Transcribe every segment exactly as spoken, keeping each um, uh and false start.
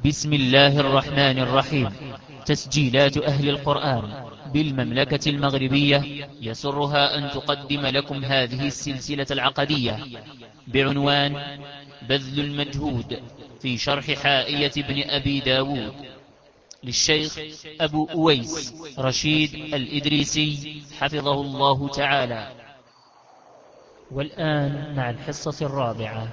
بسم الله الرحمن الرحيم. تسجيلات أهل القرآن بالمملكة المغربية يسرها أن تقدم لكم هذه السلسلة العقدية بعنوان بذل المجهود في شرح حائية ابن أبي داود للشيخ أبو أويس رشيد الإدريسي حفظه الله تعالى. والآن مع الحصة الرابعة.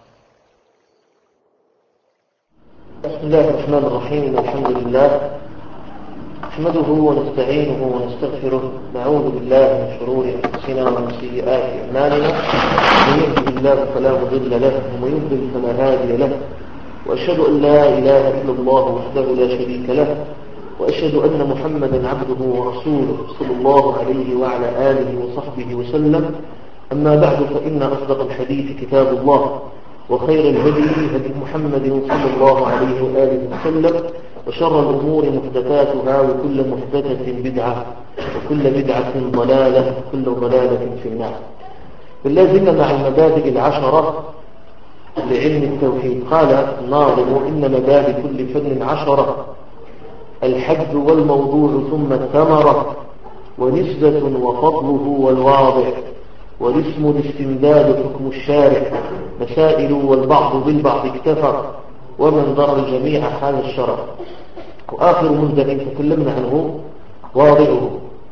بسم الله الرحمن الرحيم. الحمد لله نحمده ونستعينه ونستغفره، نعوذ بالله من شرور أنفسنا ومن سيئات أعمالنا، من يهده الله فلا مضل له ومن يضلل فلا هادي له، وأشهد أن لا إله إلا الله وحده لا شريك له، وأشهد أن محمدا عبده ورسوله صلى الله عليه وعلى آله وصحبه وسلم. أما بعد، فإن أصدق الحديث كتاب الله، وخير الهدي هدي محمد صلى الله عليه وآله وسلم، وشر الأمور محدثاتها، وكل محدثة بدعة، وكل بدعة ضلالة، وكل ضلالة في النار. فلازلنا مع المبادئ العشرة لعلم التوحيد. قال الناظم: إن مبادئ كل فن عشرة، الحد والموضوع ثم الثمرة، ونسبة وفضله والواضع، والاسم الاستمداد حكم الشارع، مسائل والبعض بالبعض اكتفى، ومن ضر الجميع حال الشرع. وآخر مبدأ تكلمنا عنه واضعه.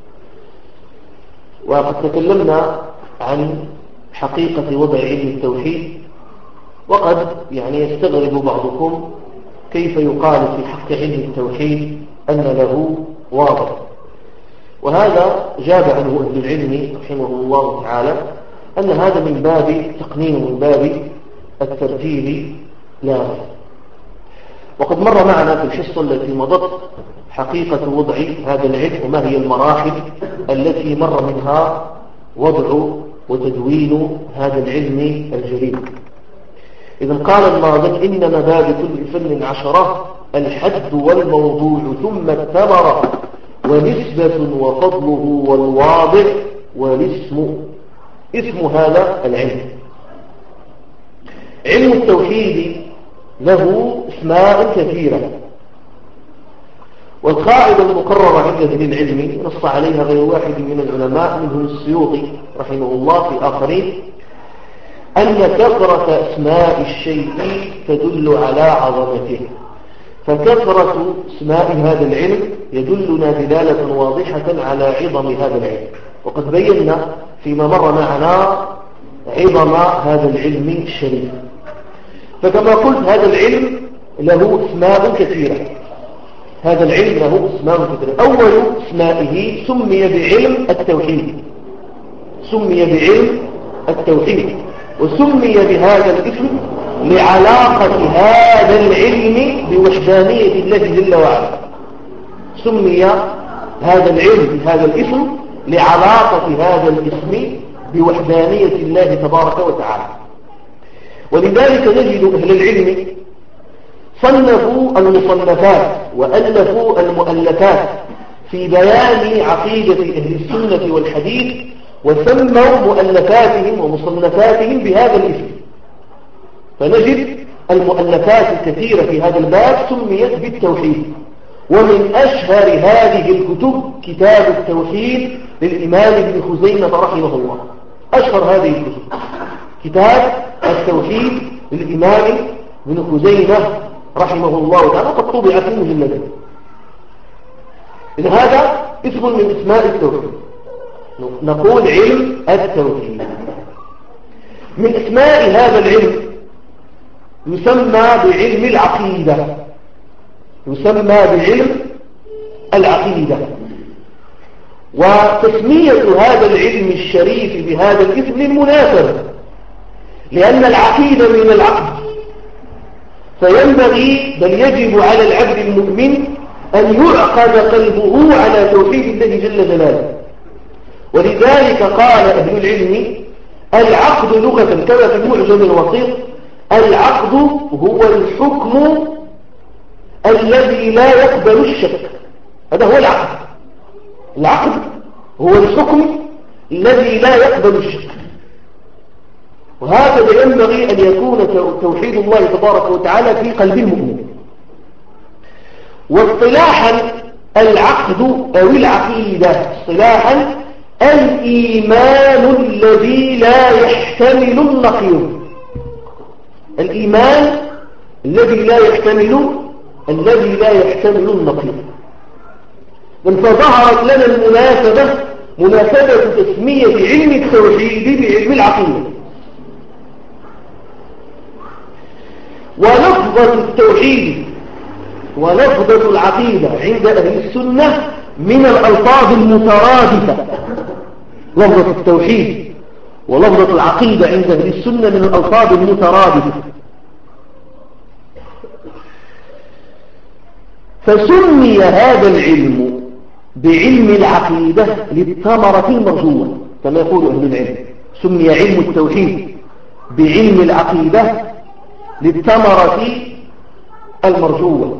وقد تكلمنا عن حقيقة وضع علم التوحيد، وقد يعني يستغرب بعضكم كيف يقال في حق علم التوحيد أن له واضع، وهذا جاب عنه أهل العلم رحمه الله تعالى أن هذا من باب تقنين، من باب الترتيب لا غير. وقد مر معنا في الحصة التي مضت حقيقة وضع هذا العلم، وما هي المراحل التي مر منها وضع وتدوين هذا العلم الجليل. إذن قال الناظم: إن مبادئ كل فن عشرة، الحد والموضوع ثم الثمرة، ونسبة وفضله والواضع، والاسم. اسم هذا العلم، علم التوحيد له اسماء كثيرة، والقاعدة المقررة عند أهل العلم نص عليها غير واحد من العلماء، منهم السيوطي رحمه الله في آخرين، أن كثرة أسماء الشيء تدل على عظمته. فكثرة اسماء هذا العلم يدلنا دلالة واضحة على عظم هذا العلم، وقد بينا فيما مر معنا عظم هذا العلم الشريف. فكما قلت هذا العلم له اسماء كثيرة، هذا العلم له اسماء كثيرة. أول اسمائه سمي بعلم التوحيد، سمي بعلم التوحيد، وسمي بهذا الاسم لعلاقة هذا العلم بوحدانية الله جل وعلا. سمي هذا العلم بهذا الاسم لعلاقة هذا الاسم بوحدانية الله تبارك وتعالى. ولذلك نجد أهل العلم صنفوا المصنفات وألفوا المؤلفات في بيان عقيدة أهل السنة والحديث، وسموا مؤلفاتهم ومصنفاتهم بهذا الاسم. فنجد المؤلفات الكثيرة في هذا الباب سميت بالتوحيد، ومن أشهر هذه الكتب كتاب التوحيد للإمام ابن خزيمة رحمه الله. أشهر هذه الكتب كتاب التوحيد للإمام ابن خزيمة رحمه الله تعالى، قد طبع في مجلدين. إذن هذا اسم من اسماء التوحيد، نقول علم التوحيد. من اسماء هذا العلم يسمى بعلم العقيدة، يسمى بعلم العقيدة. وتسمية هذا العلم الشريف بهذا الاسم للمناسبة، لأن العقيدة من العقد، فينبغي بل يجب على العبد المؤمن أن يعقد قلبه على توحيد الله جل جلاله. ولذلك قال أهل العلم: العقد لغة كما في المعجم الوسيط: العقد هو الحكم الذي لا يقبل الشك. هذا هو العقد. العقد هو الحكم الذي لا يقبل الشك. وهكذا ينبغي أن يكون توحيد الله تبارك وتعالى في قلب المؤمن. واصطلاحا العقد أو العقيدة اصطلاحا الإيمان الذي لا يحتمل النقيض. الإيمان الذي لا يحتمل الذي لا يحتمل النقيض. فظهرت لنا المناسبة مناسبة تسمية علم التوحيد بعلم العقيدة. ولفظة التوحيد ولفظة العقيدة عند أهل السنة من الألفاظ المترادفة. لفظة التوحيد ولفظة العقيدة عند أهل السنة من الألفاظ المترادفة. فسمي هذا العلم بعلم العقيدة للثمرة المرجوة كما يقول أهل العلم. سمي علم التوحيد بعلم العقيدة للثمرة المرجوة.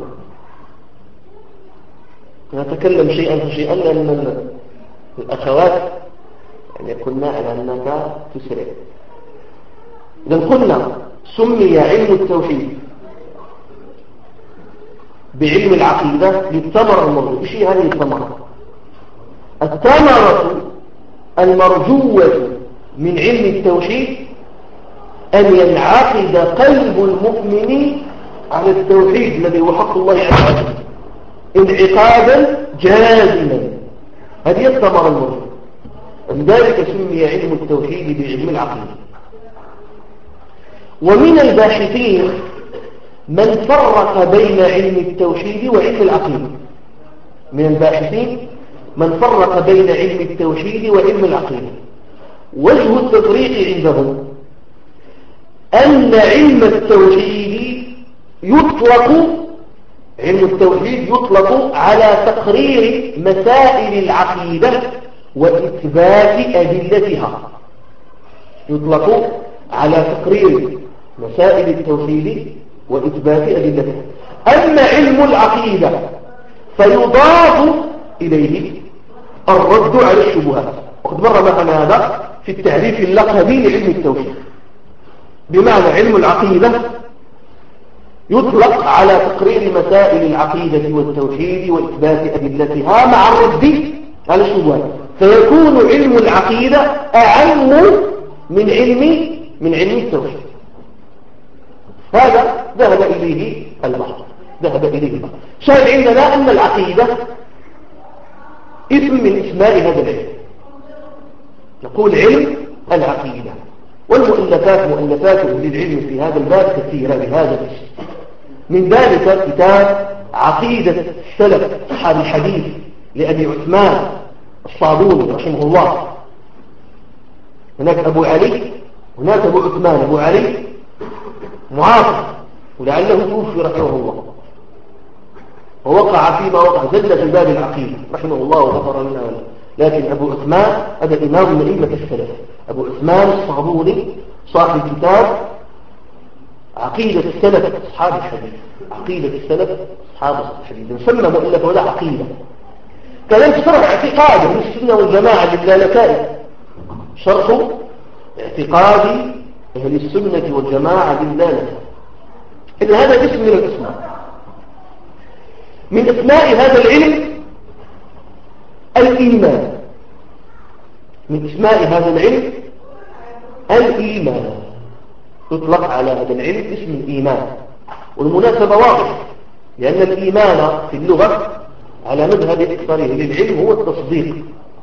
نتكلم شيئا فشيئا لأن الأخوات يعني قلنا على أنك تسرع. إذا قلنا سمي علم التوحيد بعلم العقيدة للثمرة المرجوة. إيش هي هذه الثمرة؟ الثمرة المرجوة من علم التوحيد أن ينعقد قلب المؤمن على التوحيد الذي هو حق الله عز وجل انعقادا جازما. هذه الثمرة المرجوة. لذلك سمي علم التوحيد بعلم العقيدة. ومن الباحثين من فرق بين علم التوحيد وعلم العقيدة. من الباحثين من فرق بين علم التوحيد وعلم العقيدة. وجه التفريق عندهم أن علم التوحيد يطلق علم التوحيد يطلق على تقرير مسائل العقيدة وإثبات أدلتها. يطلق على تقرير مسائل التوحيد وإثبات أدلتها. أما علم العقيدة فيضاف إليه الرد على الشبهات. وقد مر معنا هذا في التعريف اللقبي لعلم التوحيد. بمعنى علم العقيدة يطلق على تقرير مسائل العقيدة والتوحيد وإثبات أدلتها مع الرد على الشبهات. فيكون علم العقيدة أعم من علم من علم التوحيد. هذا ذهب إليه البعض ذهب إليه البعض. شاهد عندنا أن العقيدة اسم من اسماء هذا العلم. نقول علم العقيدة. والمؤلفات مؤلفات أهل العلم في هذا الباب كثيرة بهذا الاسم. من ذلك كتاب عقيدة السلف أصحاب الحديث لأبي عثمان الصابوني رحمه الله. هناك أبو علي هناك أبو عثمان. أبو علي معاصر ولعله توفي رحمه الله ووقع فيما وقع زل في باب العقيدة رحمه الله وغفر لنا. لكن أبو عثمان هذا إمام من أئمة السلف. أبو عثمان الصابوني صاحب كتاب عقيدة السلف أصحاب الحديث. عقيدة السلف أصحاب الحديث نسمى مؤلفه ولا عقيدة. كذلك شرح اعتقاد من السنة والجماعة للالكائي. شرح اعتقاد أهل السنة والجماعة للالكائي. إذن هذا اسم من الأسماء. من أسماء هذا العلم الإيمان. من اسماء هذا العلم الإيمان. يطلق على هذا العلم اسم الإيمان. والمناسبة واضحة لأن الإيمان في اللغة على مذهب أكثره للعلم هو التصديق.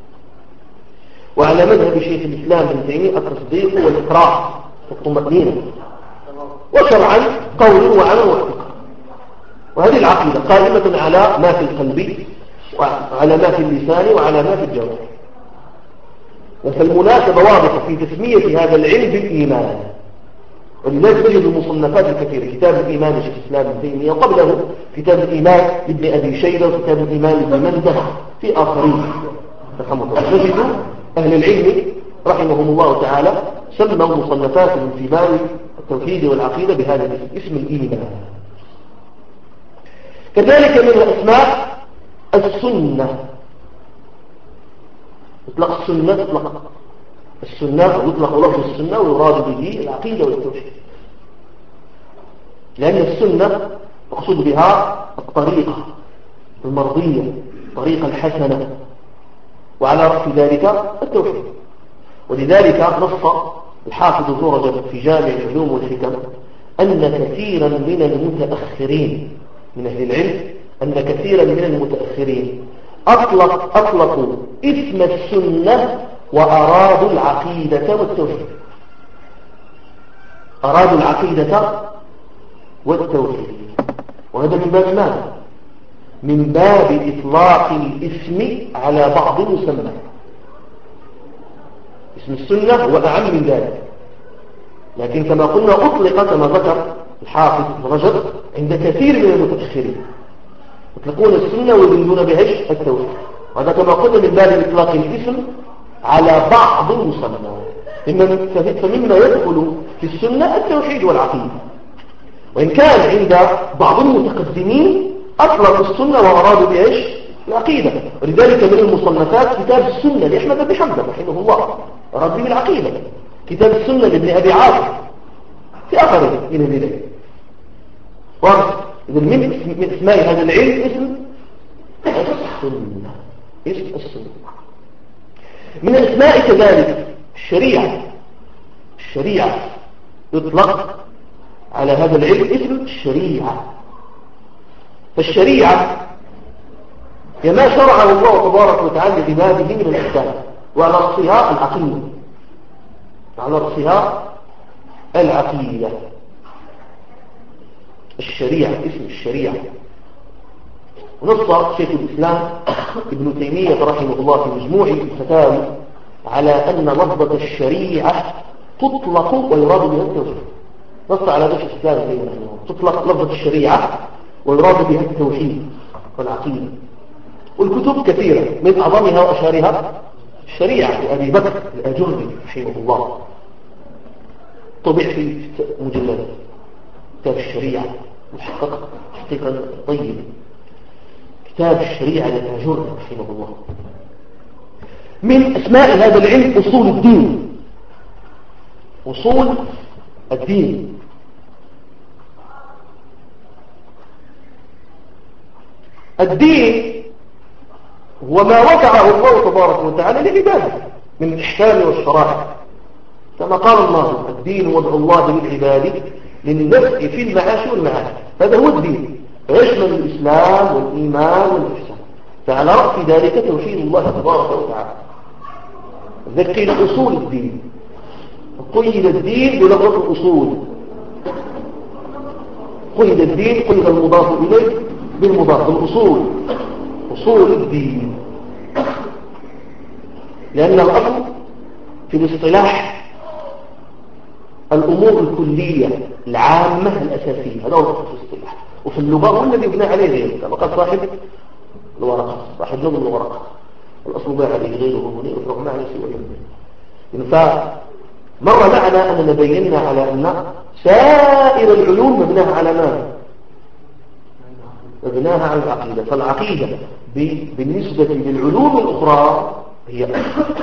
وعلى مذهب شيخ الإسلام ابن تيمية التصديق والإقرار والطمأنينة. وشرعا قول وعمل واعتقاد. وهذه العقيدة قائمة على ما في القلب وعلى ما في اللسان وعلى ما في الجوارح. فالمناسبة واضحة في تسمية هذا العلم بالإيمان. ولذلك تجد المصنفات الكثيرة. كتاب الإيمان لشيخ الإسلام ابن تيمية وقبله كتاب الإيمان لابن أبي شيبة وكتاب الإيمان لابن منده في آخرين رحمه الله. تجد أهل العلم رحمهم الله تعالى سموا مصنفاتهم في باب التوحيد والعقيدة بهذا الاسم اسم الإيمان. كذلك من الأسماء السنة. يطلق السنة يطلق السنة أو يطلق لفظ السنة ويراد به العقيدة والتوحيد. لأن السنة مقصود بها الطريقة المرضية، الطريقة الحسنة، وعلى رأس ذلك التوحيد. ولذلك نص الحافظ ابن رجب في جامع العلوم والحكم أن كثيرا من المتأخرين من أهل العلم أن كثيرا من المتأخرين أطلق أطلقوا اسم السنة وأرادوا العقيدة والتوحيد. أرادوا العقيدة والتوحيد، وهذا من باب ماذا؟ من باب إطلاق الاسم على بعض المسمى. اسم السنة هو أعم من ذلك، لكن كما قلنا أطلق كما ذكر الحافظ ابن رجب عند كثير من المتأخرين يطلقون السنة ويريدون بها التوحيد، وهذا كما قلنا من باب إطلاق الاسم على بعض المسمى. فمما يدخل في السنة التوحيد والعقيدة، وإن كان عند بعض المتقدمين أطلقوا السنة وأرادوا بإيش؟ العقيدة. ولذلك من المصنفات كتاب السنة لأحمد بن حنبل رحمه الله أراد به العقيدة، كتاب السنة لابن أبي عاصم في آخر من البلاد. واضح؟ إذا من اسماء هذا العلم اسم السنة، اسم السنة. من الاسماء كذلك الشريعة. الشريعة يطلق على هذا العلم اسم الشريعة. فالشريعة هي ما شرعه الله تبارك وتعالى لعباده من الأحكام، وعلى رأسها العقيدة، على رأسها العقيدة. الشريعة اسم الشريعة. ونص شيخ الإسلام ابن تيمية رحمه الله في مجموع الفتاوى على أن لفظة الشريعة تطلق ويراد بها التوحيد. نص على ذلك الإسلام ابن تيمية رحمه الله، تطلق لفظة الشريعة ويراد بها التوحيد والعقيدة. والكتب كثيرة، من أعظمها وأشهرها الشريعة لأبي بكر الأجري رحمه الله، طبع في مجلد كتاب الشريعة محقق تحقيقا طيبا، كتاب الشريعة للأجري رحمه الله. من أسماء هذا العلم أصول الدين. أصول الدين الدين هو ما وضعه الله تبارك وتعالى لعباده من الأحكام والشرائع، كما قال الله الدين وضع الله للعباد للنفع في المعاش والمعاد. هذا هو الدين، يشمل الإسلام والإيمان والإحسان. فعلى رأس ذلك توحيد الله تبارك وتعالى. ذكر أصول الدين، قيد الدين بلفظة الأصول، قيد الدين قيد المضاف إليه بالمضاف، الأصول أصول الدين. لأن الأصل في الاصطلاح الأمور الكلية العامة الأساسية، هذا هو الأصل في الاصطلاح. وفي اللغة هو الذي يبنى عليه غيره، كما قال صاحب الورقة صاحب نظم الورقة الأصل بنى عليه غيره منير وفرق معنى سوى. فمر معنا أننا بينا على أن سائر العلوم مبناها على ماذا؟ مبناها على العقيدة. فالعقيدة بالنسبة للعلوم الأخرى هي أصل.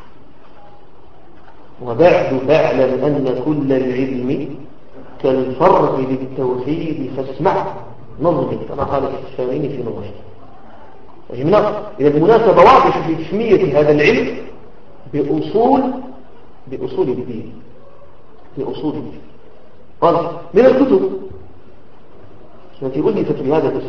وبعد فاعلم أن كل العلم كالفرع للتوحيد فاسمع نظمي، كما قال الشافعي في نظمه. فهمنا إذا المناسبة واضحة في تسمية هذا العلم بأصول بأصول الدين، بأصول الدين. قال من الكتب التي ألفت بهذا الاسم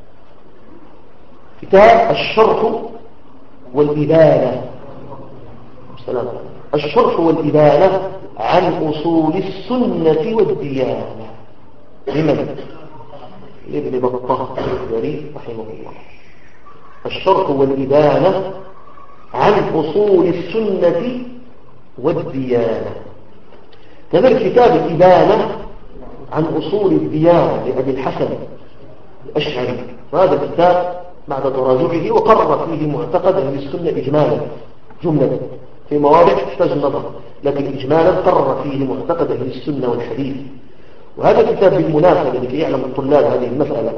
كتاب الشرح والإبانة. السلام. الشرح والإبانة عن أصول السنة والديانة لمن؟ لابن بطة الجري رحمه الله. الشرح والإبانة عن أصول السنة والديانة. كذلك كتاب الإبانة عن أصول الديانة لأبي الحسن الأشعري، وهذا الكتاب بعد تراجعه وقرر فيه معتقد أهل السنة إجمالا جملة، في مواضع تحتاج النظر، لكن إجمالا قرر فيه معتقد أهل السنة والحديث. وهذا الكتاب بالمناسبة لكي يعلم الطلاب هذه المسألة،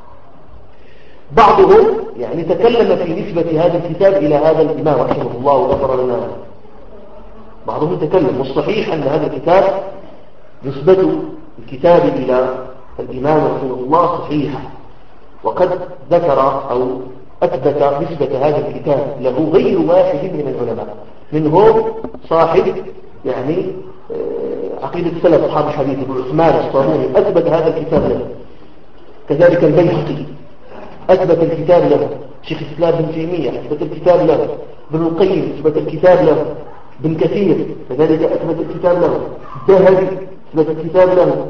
بعضهم يعني تكلم في نسبة هذا الكتاب إلى هذا الإمام رحمه الله وغفر لنا. بعضهم تكلم، والصحيح أن هذا الكتاب نسبة الكتاب إلى الإمام رحمه الله صحيحة، وقد ذكر أو أثبت نسبة هذا الكتاب له غير واحد من العلماء، منهم صاحب يعني عقيدة السلف أصحاب الحديث ابن عثمان الصابوني أثبت هذا الكتاب له، كذلك البيهقي أثبت الكتاب له، شيخ الإسلام ابن تيمية أثبت الكتاب له، ابن القيم أثبت الكتاب له، ابن كثير كذلك أثبت الكتاب له، الذهبي أثبت الكتاب له،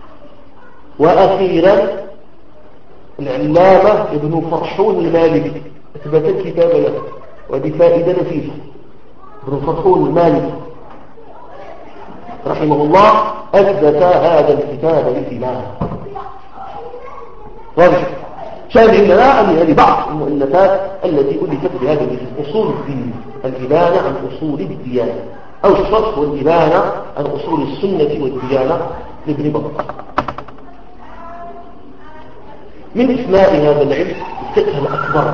وأخيرا العلامة ابن فرحون المالكي أثبت الكتاب له، وهذه فائدة نفيسة. ابن فرحون المالكي رحمه الله أثبت هذا الكتاب للإمام. واضح؟ شاهد عندنا أن هذه بعض المؤلفات التي ألفت بهذا الاسم: أصول الدين، الإبانة عن أصول الديانة، أو الشرح والإبانة عن أصول السنة والديانة لابن بطة. من اسماء هذا العلم الفقه الأكبر،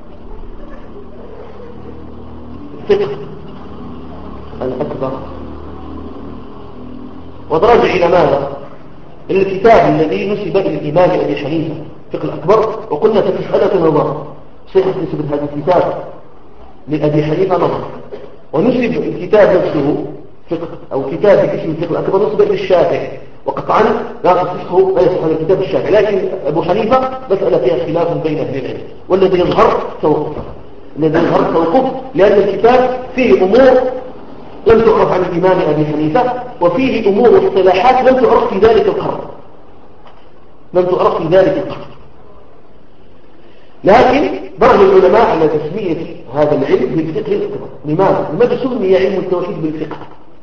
الفقه الأكبر. ودرجة إلى ماذا؟ إلى الكتاب الذي نسب إلى الإمام أبي حنيفة الفقه الأكبر، وقلنا في مسألة نظر صحة نسبة هذا الكتاب لأبي حنيفة نظر، ونسب الكتاب نفسه فقه أو كتاب باسم الفقه الأكبر نسب إلى الشافعي، وقطعا لا تصحه لا يصح هذا الكتاب الشافعي، لكن أبو حنيفة مسألة فيها خلاف بين أهل العلم، والذي يظهر توقف الذي يظهر توقف لأن الكتاب فيه أمور لم تعرف عن الإمام أبي حنيفة، وفيه أمور واصطلاحات لم تعرف في ذلك القرن لم تعرف في ذلك القرن لكن درج العلماء على تسمية هذا العلم بالفقه الأكبر. لماذا؟ لماذا سمي علم التوحيد بالفقه؟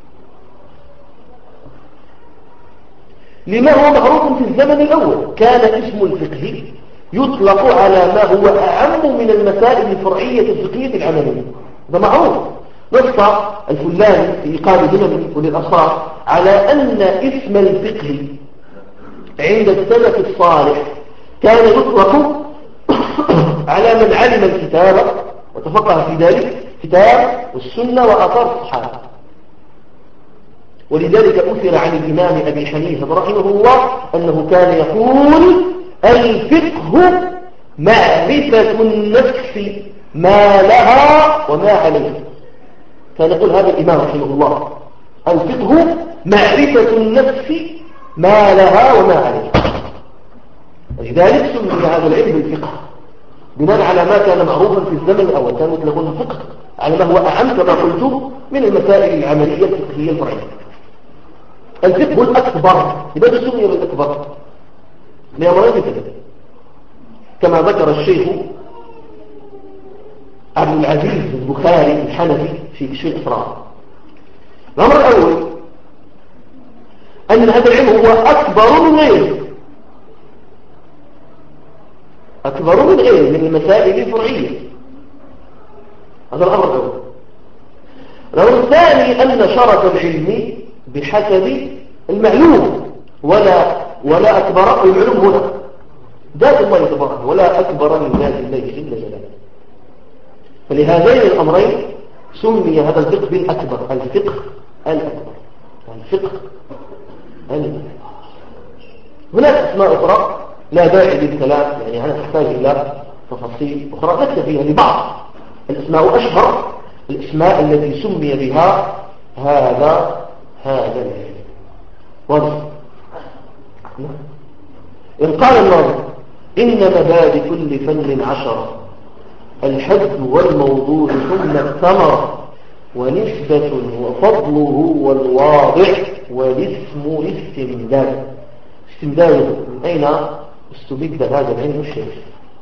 لما هو معروف في الزمن الأول كان اسم الفقه يطلق على ما هو أعم من المسائل الفرعية الفقهية العملية، هذا معروف. نص الفلاني في إيقاد همم وللأصار على أن اسم الفقه عند السلف الصالح كان يطلق على من علم الكتاب وتفقه في ذلك كتاب والسنة وآثار الصحابة. ولذلك أثر عن الإمام أبي حنيفة رحمه الله أنه كان يقول: الفقه معرفة النفس ما لها وما عليها. كان يقول هذا الإمام رحمه الله: الفقه معرفة النفس ما لها وما عليها. لذلك سمي هذا العلم بالفقه بناء على ما كان معروفا في الزمن الأول، كانوا يطلقون الفقه على ما هو أعم كما قلت من المسائل العملية الفقهية الفرعية. الفقه الأكبر لماذا سمي بالأكبر؟ لأمرين كذا كما ذكر الشيخ عبد العزيز البخاري الحنفي في كشف الأسرار. الأمر الأول أن هذا العلم هو أكبر من غيره، أكبر من غيره من المسائل الفرعية. هذا الأمر الأول. الأمر الثاني أن شرف العلم بحسب المعلوم، ولا ولا أكبر المعلوم هنا ذات الله تبارك، ولا أكبر من ذات الله جل جلاله. فلهذين الأمرين سمي هذا الفقه بالأكبر، الفقه الأكبر، الفقه الأكبر. هناك أسماء أخرى لا داعي للكلام، يعني أنا أحتاج إلى تفاصيل أخرى نكتفي لبعض الأسماء. أشهر الأسماء التي سمي بها هذا هذا العلم واضح. إن قال الناظم: إن مبادئ كل فن عشرة، الحد والموضوع ثم الثمر، ونسبة وفضله والواضع، والاسم الاستمداد. استمداده من أين استمد هذا العلم الشريف؟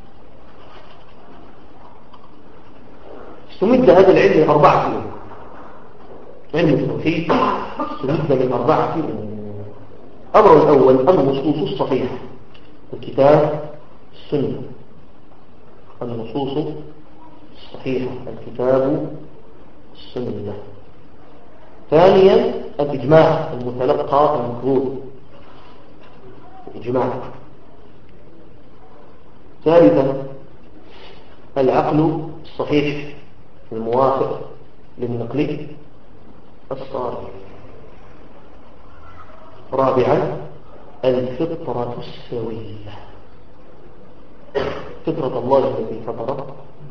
استمد هذا العلم من أربعة أمور. علم التوحيد استمد من أربعة أمور. الأمر الأول النصوص الصحيحة، الكتاب السنة. النصوص الصحيحة، الكتاب السنة. ثانيا الإجماع المتلقى المكروه، الإجماع. ثالثا العقل الصحيح الموافق للنقل الصالح. رابعا الفطرة السوية. فطرة الله التي فطر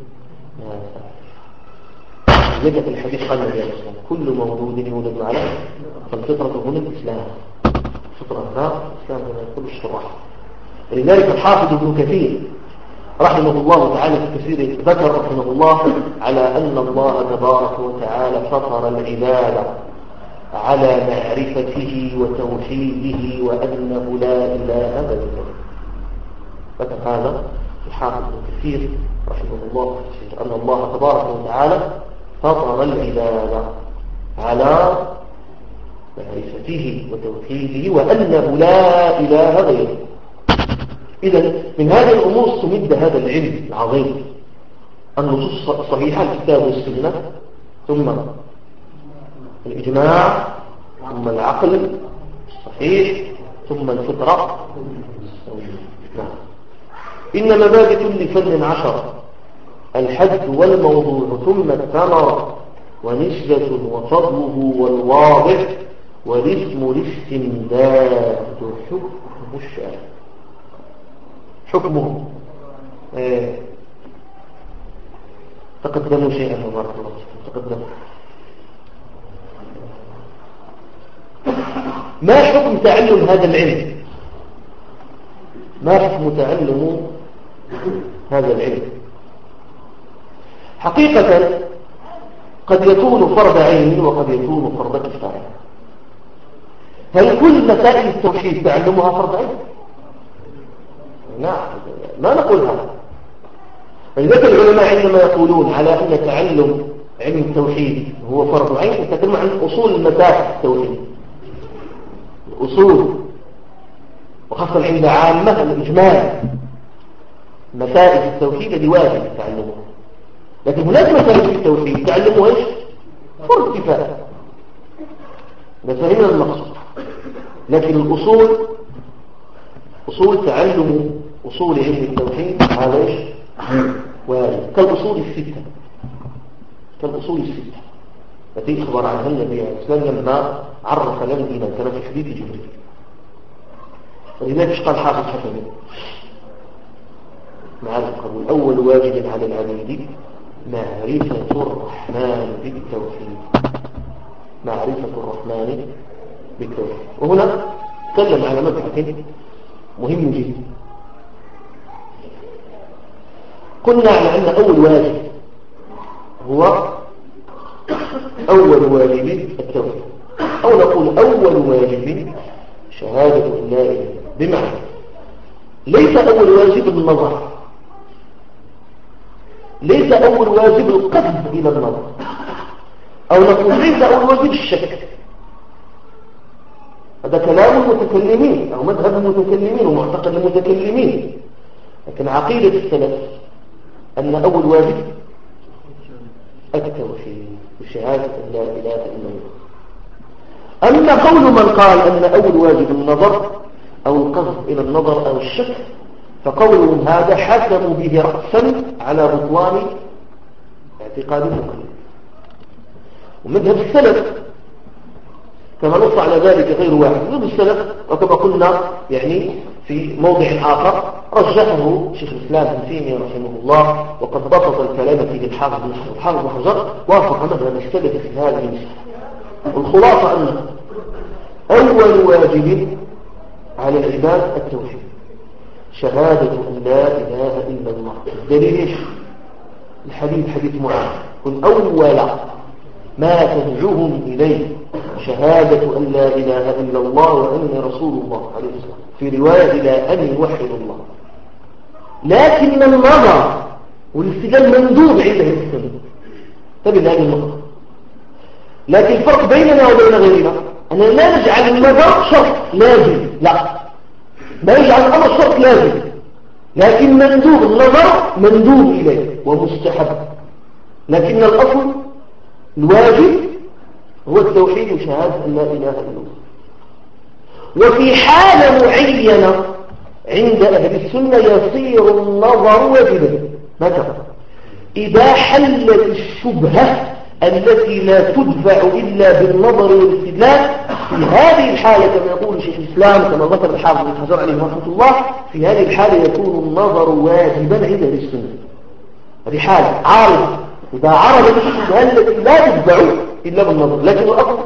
لذلك في الحديث قال النبي عليه الصلاة والسلام كل مولود يولد على فالفطرة هنا الإسلام. فطرة هنا الإسلام هنا كل الشرح. لذلك الحافظ ابن كثير رحمه الله تعالى في كثير ذكر رحمه الله على أن الله تبارك وتعالى فطر العباد على معرفته وتوحيده وأنه لا إله إلا هو. ذكر هذا الحافظ ابن كثير رحمه الله أن الله تبارك وتعالى فطر العباد على معرفته وتوحيده وأنه لا إله غيره. إذن من هذه الأمور استمد هذا العلم العظيم النصوص الصحيحة الكتاب والسنة ثم الإجماع ثم العقل الصحيح ثم الفطرة. إن مبادئ كل فن عشر الحد والموضوع ثم الثمرة ونسبة وفضله والواضح والاسم الاستمداد حكمه الشارع. حكمه آه. تقدموا شيئا وبارك الله تقدموا. ما حكم تعلم هذا العلم؟ ما حكم تعلم هذا العلم؟ حقيقة قد يكون فرض عين وقد يكون فرض كفاية. هل كل مسائل التوحيد تعلمها فرض عين؟ نعم، ما نقول هذا. فلذلك العلماء عندما يقولون على أن تعلم علم التوحيد هو فرض عين يتكلم عن أصول المسائل التوحيد، الأصول، وخاصة عند عامة الإجمال مسائل التوحيد اللي واجب تعلمها. لكن هناك مسائل في التوحيد تعلمها ايش؟ فرض كفاية. نفهمنا المقصود. لكن الأصول أصول تعلم أصول علم التوحيد هذا ايش؟ واجب، كالأصول الستة كالأصول الستة التي أخبر عنها النبي عليه الصلاة والسلام لما عرف لنا الإيمان كما في حديث جبريل. ولذلك قال حافظ حسن مع القبول أول واجب على العبيد معرفة الرحمن بالتوحيد. معرفة الرحمن بالتوحيد. وهنا تكلم على مبحث مهم جدا. قلنا على أن أول واجب هو أول واجب التوحيد، أو نقول أول واجب شهادة أن لا إله. بمعنى ليس أول واجب النظر، ليس أول واجب القصد إلى النظر، أو نقول ليس أول واجب الشك. هذا كلام المتكلمين أو مذهب المتكلمين ومعتقد المتكلمين. لكن عقيدة السلف أن أول واجب التوحيد بشهادة أن لا إله إلا الله. أما قول من قال أن أول واجب النظر أو القصد إلى النظر أو الشك فقولهم هذا حكموا به رأسا على بطلان اعتقاد المقلد. ومذهب السلف كما نص على ذلك غير واحد من السلف، وكما قلنا يعني في موضع آخر رجحه شيخ الإسلام ابن تيمية رحمه الله، وقد بسط الكلام فيه الحافظ بن حجر وافق مذهب السلف في هذه المسألة. والخلاصة أن أول واجب على العباد التوحيد شهادة أن لا إله إلا الله. الدليل إيش؟ الحديث حديث معاذ قل أول ما تدعوهم إليه شهادة أن لا إله إلا الله وأني رسول الله عليه الصلاة، في رواية إلى أن يوحد الله. لكن النظر والاستدلال مندوب عند أهل السنة. تبين هذه النقطة. لكن الفرق بيننا وبين غيرنا أننا لا نجعل النظر شرط لازم، لا، ما يجعل الأمر شرط لازم، لكن مندوب النظر مندوب إليه ومستحب. لكن الأصل الواجب هو التوحيد وشهادة أن لا إله إلا الله. وفي حالة معينة عند أهل السنة يصير النظر واجبا. متى؟ إذا حلت الشبهة التي لا تدفع إلا بالنظر والاستدلال في هذه الحالة كما يقول شيخ الإسلام كما ذكر الحافظ ابن حجر عليه رحمة الله، في هذه الحالة يكون النظر واجبا عند أهل السنة. هذه حالة عارضة، إذا عرضت الشبهة التي لا تتبع إلا بالنظر، لكن الأصل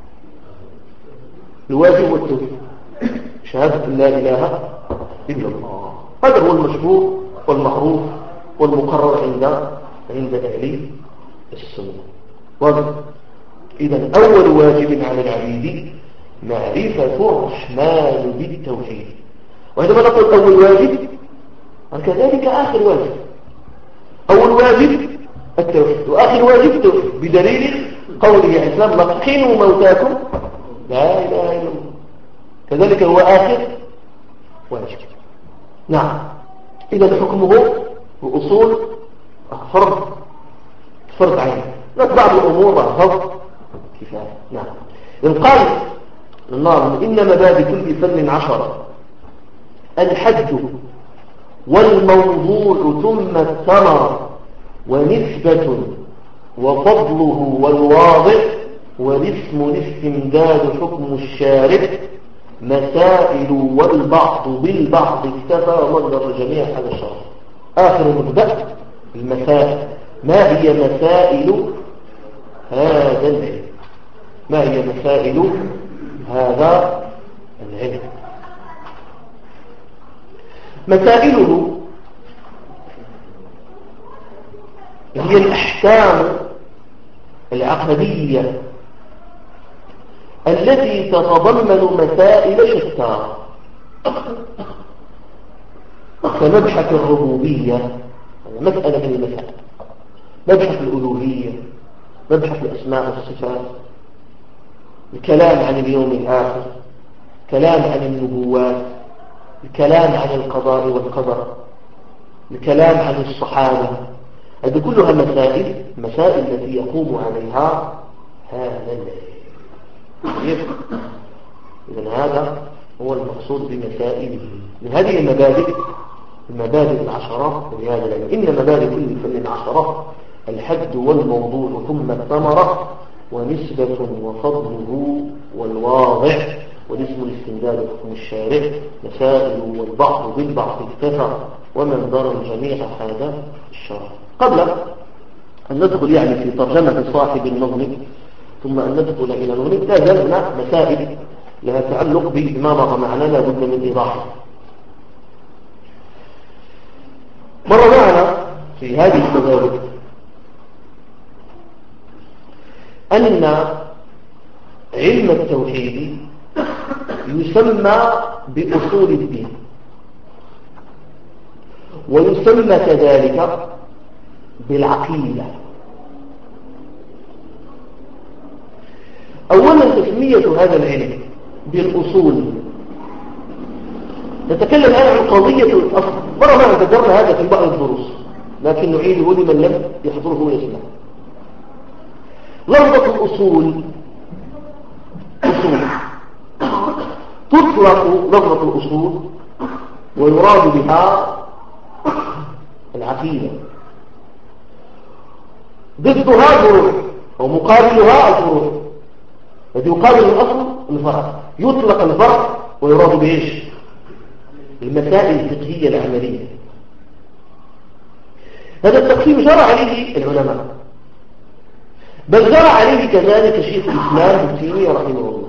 الواجب والتوحيد، شهادة لا إله إلا الله. هذا هو المشهور والمعروف والمقرر عند عند أهل السنة. واضح؟ إذن أول واجب على العبيد معرفة الرحمن بالتوحيد. وعندما نقول أول واجب كذلك آخر واجب. أول واجب التوحيد وآخر واجب التوحيد، بدليل قوله عليه السلام لقنوا موتاكم لا إله إلا الله، كذلك هو آخر واجب. نعم. إذا حكمه وأصول فرض فرض عين، لك بعض الأمور فرض كفاية. نعم. إذن قال الناظم إن مبادئ كل فن عشرة: الحد والموضوع ثم الثمرة ونسبة وفضله والواضع والاسم الاستمداد حكم الشارع مسائل والبعض بالبعض اكتفى ومصدر الجميع هذا الشرط. آخر مبدأ المسائل. ما هي مسائل هذا العلم؟ ما هي مسائل هذا العلم؟ مسائله هي الأحكام العقدية التي تتضمن مسائل شتى، كمبحث الربوبية مسألة من المسائل، مبحث الألوهية، مبحث الأسماء والصفات، الكلام عن اليوم الآخر، الكلام عن النبوات، الكلام عن القضاء والقدر، الكلام عن الصحابة. هذه كلها مسائل مسائل التي يقوم عليها هذا العلم. إذن هذا هو المقصود بمسائله. من هذه المبادئ المبادئ العشرة لهذا العلم. إن مبادئ كل فن عشرة: الحد والموضوع ثم الثمرة ونسبة وفضله والواضع والاسم الاستمداد حكم الشارع مسائل والبعض بالبعض اكتفى ومن ضر الجميع هذا الشرع. قبل أن ندخل يعني في ترجمة صاحب النظم ثم أن ندخل إلى نظم، لا زال هناك مسائل لها تعلق بما مر معنا لا بد من إيضاحه. مر معنا في هذه المبادئ أن علم التوحيد يسمى بأصول الدين، ويسمى كذلك بالعقيدة. أولا تسمية هذا العلم بالأصول. نتكلم الآن عن قضية الأصل. مرة ما ذكرنا هذا في بعض الدروس لكن نعيده لمن لم يحضره ويسمع. لفظة الأصول أصول تطلق لفظة الأصول ويراد بها العقيدة، ضدها فروع ومقابلها الفروع. الذي يقابل الأصل الفرع، يطلق الفرع ويراد بإيش؟ المسائل الفقهية العملية. هذا التقسيم جرى عليه العلماء، بل جرى عليه كذلك شيخ الإسلام ابن تيمية رحمه الله.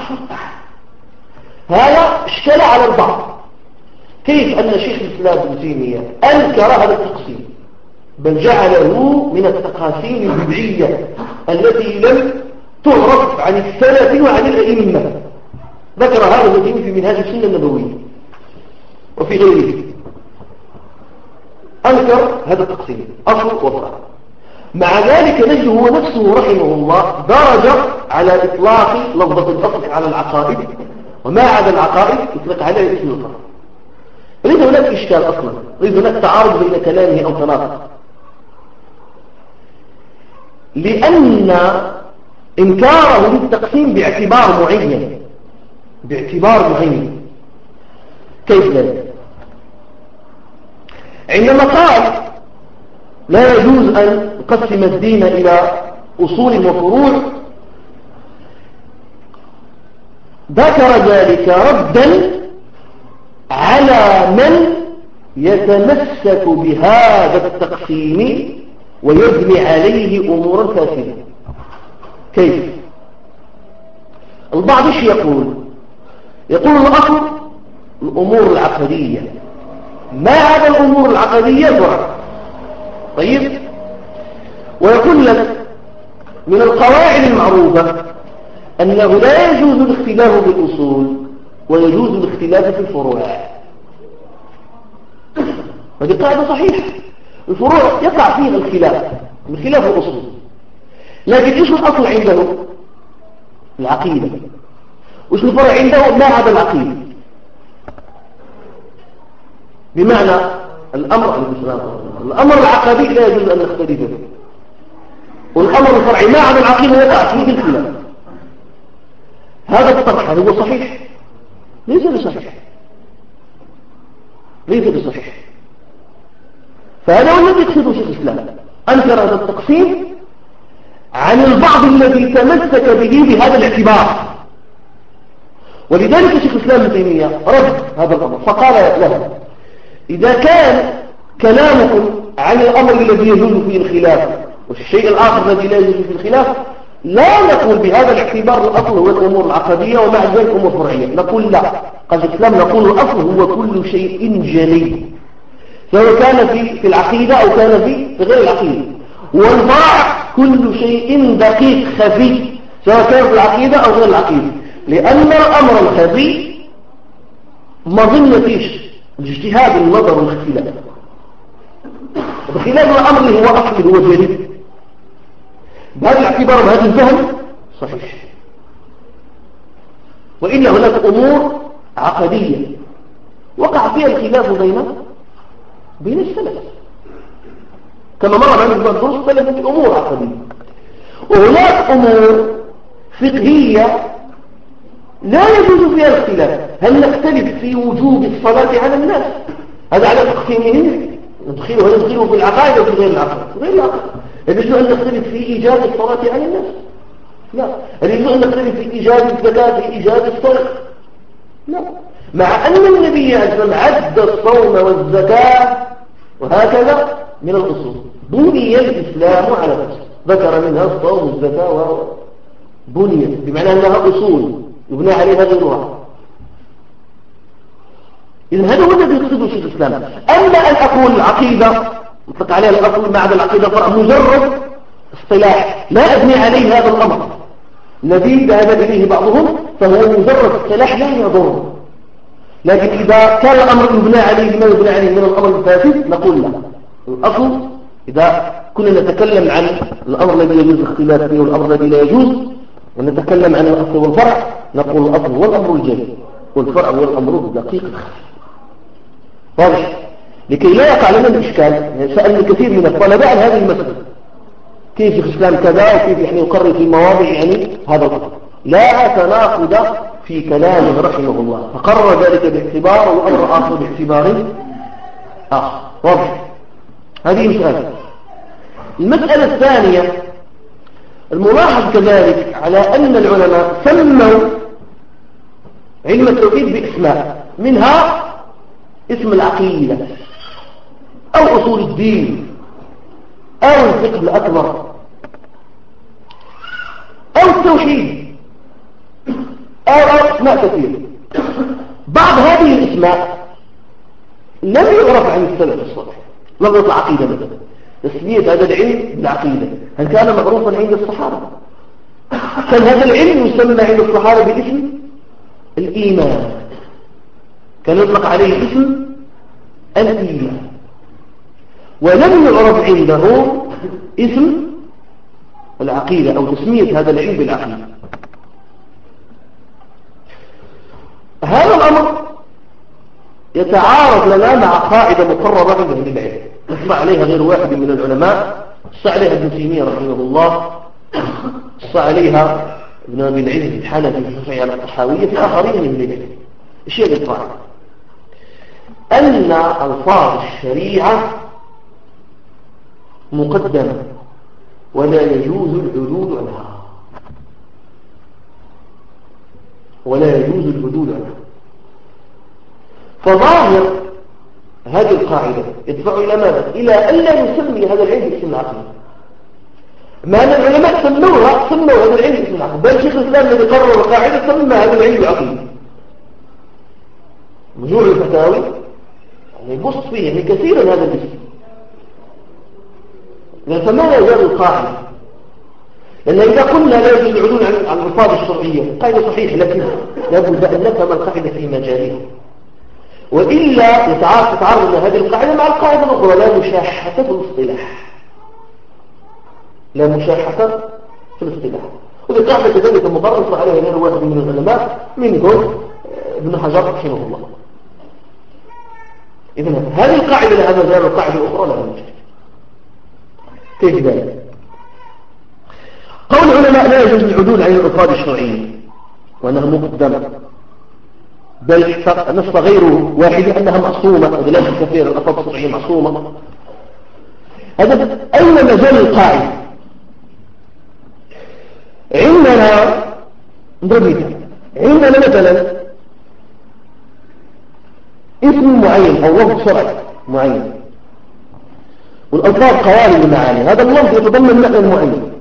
هذا اشكل على البعض، كيف أن شيخ الإسلام ابن تيمية أنكر هذا التقسيم بل جعله من التقاسيم البدعية التي لم تعرف عن السلف وعن الأئمة. ذكر هذا ابن تيمية في منهاج السنة النبوية وفي غيره. أنكر هذا التقسيم أصل وفرع. مع ذلك نجده هو نفسه رحمه الله درج على إطلاق لفظة الأصل على العقائد، وما عدا العقائد يطلق عليه اسم الفرع. ليس هناك إشكال أصلا، ليس هناك تعارض بين كلامه أو تناقض، لأن إنكاره للتقسيم باعتبار معين باعتبار معين كيف ذلك؟ عندما قال لا يجوز أن نقسم الدين إلى أصول وفروع، ذكر ذلك ردا على من يتمسك بهذا التقسيم ويبني عليه أمورا فاسدة. كيف؟ البعض ايش يقول؟ يقول الأصل الأمور العقدية، ما هذا الأمور العقدية فرع. طيب، ويقول لك من القواعد المعروفة أنه لا يجوز الاختلاف بالأصول ويجوز الاختلاف في الفروع. هذه قاعدة صحيحة. الفروع يقع فيها الخلاف بخلاف الأصول، لكن إيش الأصل عنده؟ العقيدة. وإيش الفرع عنده؟ ما عدا العقيدة. بمعنى الأمر الأمر العقدي لا يجوز أن نختلف فيه، والأمر الفرعي ما عدا العقيدة يقع فيه الخلاف. هذا الطرح هو صحيح؟ ليس بصحيح، ليس بصحيح. فهذا هو الذي يقصده شيخ الإسلام، أنكر هذا التقسيم عن البعض الذي تمسك به بهذا الاعتبار. ولذلك شيخ الإسلام ابن تيمية رد هذا الأمر فقال له: إذا كان كلامكم عن الأمر الذي يجوز فيه الخلاف والشيء الآخر الذي لا يجوز فيه الخلاف، لا نقول بهذا الاعتبار الأصل هو الأمور العقدية ومع ذلك أمور فرعية. نقول لا، قال الإسلام نقول الأصل هو كل شيء جلي، سواء كان في في العقيدة أو كان في في غير العقيدة، والفرع كل شيء دقيق خفي سواء كان في العقيدة أو غير العقيدة، لأن الأمر الخفي مظنة ايش؟ الاجتهاد النظر والاختلاف، بخلاف الأمر اللي هو أصل هو جلي. بهذا الاعتبار وهذا الفهم صحيح. وإلا هناك أمور عقدية وقع فيها الخلاف بين بين السلف، كما مر معنا في الدروس السلف في أمور عقدية. وهناك أمور فقهية لا يجوز فيها الاختلاف. هل نختلف في وجوب الصلاة على الناس؟ هذا على تقسيمهم، ندخله هل ندخله في العقائد أو في غير العقائد؟ غير العقائد. هل يجوز أن نختلف في إيجاد الصلاة على الناس؟ لا. هل يجوز أن نختلف في إيجاد الزكاة، في إيجاد الصلاة؟ لا. مع أن النبي عليه الصلاة والسلام عد الصوم والزكاة وهكذا من الأصول. بني الإسلام على نفسه، ذكر منها الصوم والزكاة وبني بمعنى أنها أصول يبنى عليها غيرها. إذن هذا هو الذي يقصده شيخ الإسلام. أما أن أقول العقيدة يطلق عليها الأصل ما عدا العقيدة فرع مجرد اصطلاح لا أبني عليه هذا الأمر الذي ذهب إليه بعضهم، فهو مجرد اصطلاح لا يضر. لكن إذا كان الأمر يبنى عليه ما يبنى عليه من الأمر الفاسد نقول لا. الأصل إذا كنا نتكلم عن الأمر الذي يجوز الاختلاف فيه والأمر الذي لا يجوز، ونتكلم عن الأصل والفرع، نقول الأصل هو الأمر الجلي والفرع هو الأمر الدقيق الخفي. واضح؟ لكي لا يقع لنا الإشكال، يعني سألني كثير من الطلبة عن هذه المسألة، كيف الإسلام كذا وكيف يعني يقرر في مواضع يعني هذا الأمر. لا تناقض في كلامه رحمه الله، فقرر ذلك باعتبار والأمر آخر باعتبار آخر. واضح؟ هذه مسألة. المسألة الثانية الملاحظ كذلك على أن العلماء سموا علم التوحيد باسماء، منها اسم العقيدة أو أصول الدين أو الفقه الأكبر أو التوحيد أو أسماء كثيرة. بعض هذه الاسماء لم يعرف عن السلف الصالح. لفظة العقيدة مثلا، تسمية هذا العلم بالعقيدة هل كان معروفا عند الصحابة؟ كان هذا العلم يسمى عند الصحابة باسم الإيمان، كان يطلق عليه اسم الإيمان، ولم يعرف عنده اسم العقيدة أو تسمية هذا العلم بالعقيدة. هذا الأمر يتعارض لنا مع قاعدة مقررة عند أهل العلم نص عليها غير واحد من العلماء، نص عليها ابن تيمية رحمه الله، نص عليها ابن أبي العز الحنفي في الشافعي على الطحاوية في آخرين من العلم. الشيء الإطلاق أن ألفاظ الشريعة مقدمة ولا يجوز العدول عنها. ولا يجوز العدول عنه. فظاهر هذه القاعدة يدفع إلى ماذا؟ إلى ألا نسمي هذا العلم باسم العقل، ما أن العلماء سموها سموا هذا العلم باسم العقل، بل شيخ الإسلام الذي قرر القاعدة سمى هذا العلم عقلي. مجموع الفتاوي يعني يبص فيه يعني كثيرا هذا الاسم، فما يزال القاعدة، لأن إذا قلنا لا يجوز العدول عن الألفاظ الشرعية قاعدة صحيح، لكن لابد أن نفهم القاعدة في مجالها، وإلا يتعارض هذه القاعدة مع القاعدة الأخرى: لا مشاحة في الاصطلاح. لا مشاحة في الاصطلاح، وذي قاعدة كذلك مقرر عليها غير واحد من العلماء منهم ابن حجر رحمه الله. إذن هذه القاعدة لها مجال، القاعدة الأخرى لها مجال. كيف ذلك؟ قول العلماء لا يجوز العدول عن الألفاظ الشرعية وأنها مقدمة، بل نص غير واحد أنها معصومة، ودلالة كثير الألفاظ الشرعية معصومة. هذا أين مجال القاعدة؟ عندنا نضرب مثال، عندنا مثلا اسم معين أو لفظ شرعي معين، والألفاظ قوالب المعاني، هذا اللفظ يتضمن معنى معين.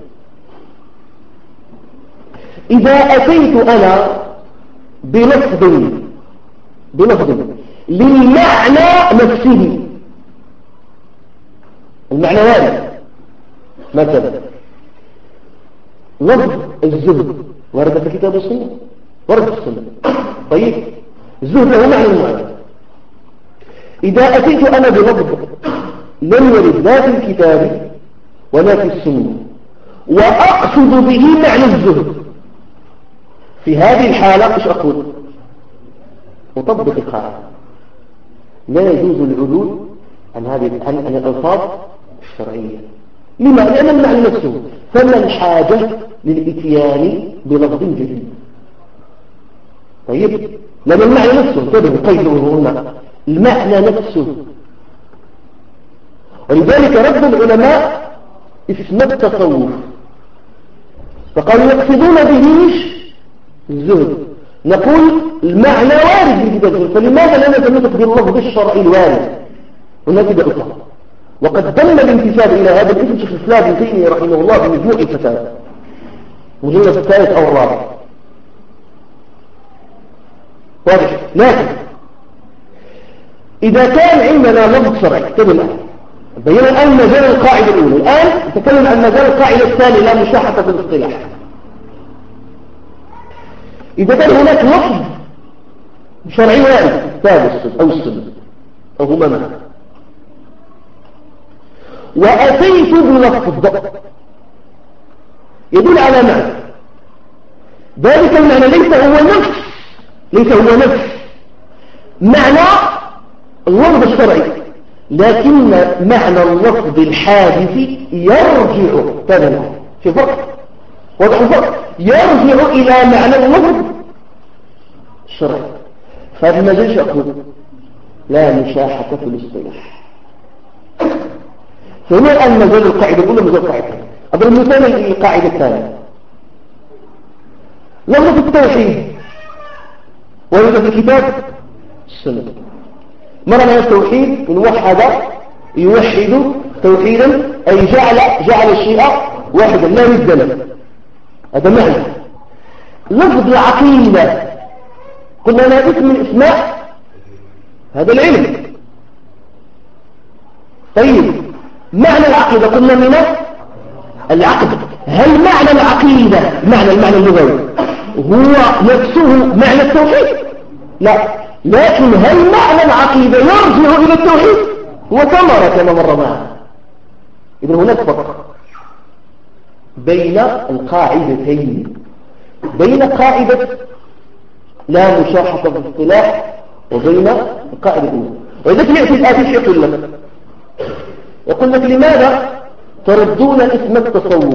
إذا أتيت أنا بلفظ بلفظ للمعنى نفسه، المعنى وارد، مثلا لفظ الزهد ورد في كتاب السنة، ورد في السنة، طيب الزهد له معنى معين. إذا أتيت أنا بلفظ لم يرد لا في الكتاب ولا في السنة وأقصد به معنى الزهد، في هذه الحالة إيش أقول؟ أطبق القاعدة، لا يجوز العدول عن هذه عن الألفاظ الشرعية. لما؟ لأن المعنى نفسه، فما الحاجة للإتيان بلفظ جديد؟ طيب لأن المعنى نفسه، انتبهوا قيده هنا، المعنى نفسه. ولذلك رد العلماء اسم التصوف، فقالوا يقصدون به الزهد، نقول المعنى وارد في كتاب السنة، فلماذا لا نتمسك باللفظ الشرعي الوارد ونجد أخرى؟ وقد دل الانتساب إلى هذا الاسم شيخ الإسلام ابن تيمية رحمه الله بمجموع الفتاوى، مجلد الثالث أو الرابع، واضح. لكن إذا كان عندنا لفظ شرعي، تبقى الآن بينا الآن مجال القاعدة الأولى، الآن نتكلم عن مجال القاعدة الثانية، لا مشاحة في الاصطلاح. إذا كان هناك لفظ شرعي وارد الكتاب أو السنة أو هما معا، وأتيت بلفظ يدل على معنى، ذلك المعنى ليس هو نفس ليس هو نفس معنى اللفظ الشرعي، لكن معنى اللفظ الحادث يرجع تبعا في فرق، وضع الفرق، يرجع إلى معنى اللفظ الشرعي. فهذا ما جيش أقول لا مشاحة في الاصطلاح. فهنا الآن مجال القاعدة الأولى مجال القاعدة الثانية. أضرب مثال القاعدة الثانية، لفظ التوحيد ورد في الكتاب السنة، مرنا التوحيد من وحد يوحد توحيدا، أي جعل جعل الشيء واحدا لا ند له، هذا معنى. لفظ العقيدة قلنا لا اسم من اسماء هذا العلم، طيب معنى العقيدة قلنا من العقد، هل معنى العقيدة معنى المعنى اللغوي هو نفسه معنى التوحيد؟ لا، لكن هل معنى العقيدة يرجع إلى التوحيد؟ هو ثمرة كما مر معنا. إذن هناك فرق بين القاعدتين، بين قاعدة لا مشاحة في الاصطلاح وبين القاعدة الأولى. وإذا يأتي الآتي يقول لك يقول لك لماذا تردون اسم التصوف؟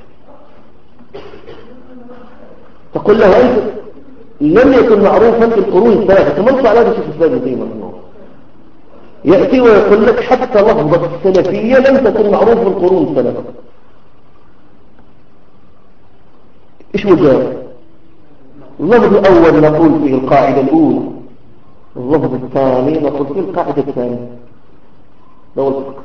تقول له أنت لم يكن معروفا في القرون الثلاثة، كما نص على هذا الشيخ الإسلام ابن تيمية، يأتي ويقول لك حتى لفظة السلفية لم تكن معروفة في القرون الثلاثة. إيش وجهه؟ اللفظ الأول نقول فيه القاعدة الأولى، اللفظ الثاني نقول فيه القاعدة الثانية. لو الفقه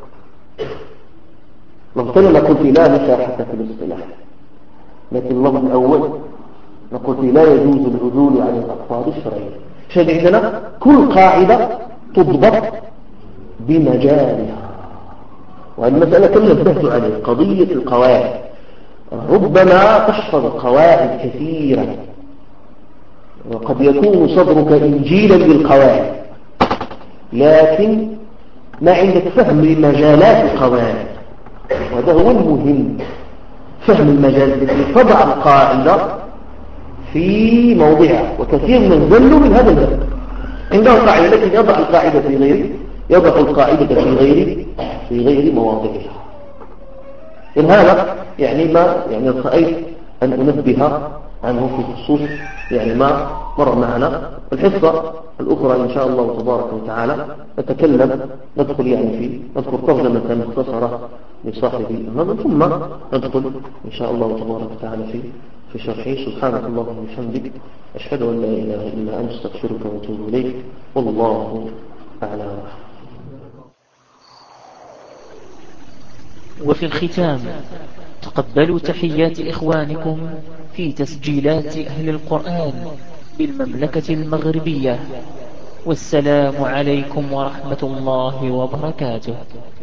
لفظنا نقول فيه لا مساحة في الاصطلاح، لكن اللفظ الأول نقول فيه لا يجوز العدول عن الألفاظ الشرعية. شاهد عندنا كل قاعدة تضبط بمجالها، وهذه المسألة كم نبهت عليه، قضية القواعد. ربما تحفظ قواعد كثيرة وقد يكون صدرك إنجيلا بالقواعد، لكن ما عندك فهم لمجالات القواعد، وهذا هو المهم، فهم المجال التي تضع القاعدة في موضعها. وكثير من ذلوا من هذا الباب، عنده قاعدة لكن يضع القاعدة في غير يضع القاعدة في غير في غير مواضعها. إن هذا يعني ما يعني رأيت أن أنبه عنه في خصوص يعني ما مر معنا. الحصة الأخرى إن شاء الله تبارك وتعالى نتكلم ندخل يعني في نذكر ترجمة مختصرة لصاحب النظم، ثم ندخل إن شاء الله تبارك وتعالى في في شرحه. سبحانك اللهم وبحمدك، أشهد أن لا إله إلا أنت، أستغفرك وأتوب إليك، والله أعلم. وفي الختام تقبلوا تحيات إخوانكم في تسجيلات أهل القرآن بالمملكة المغربية، والسلام عليكم ورحمة الله وبركاته.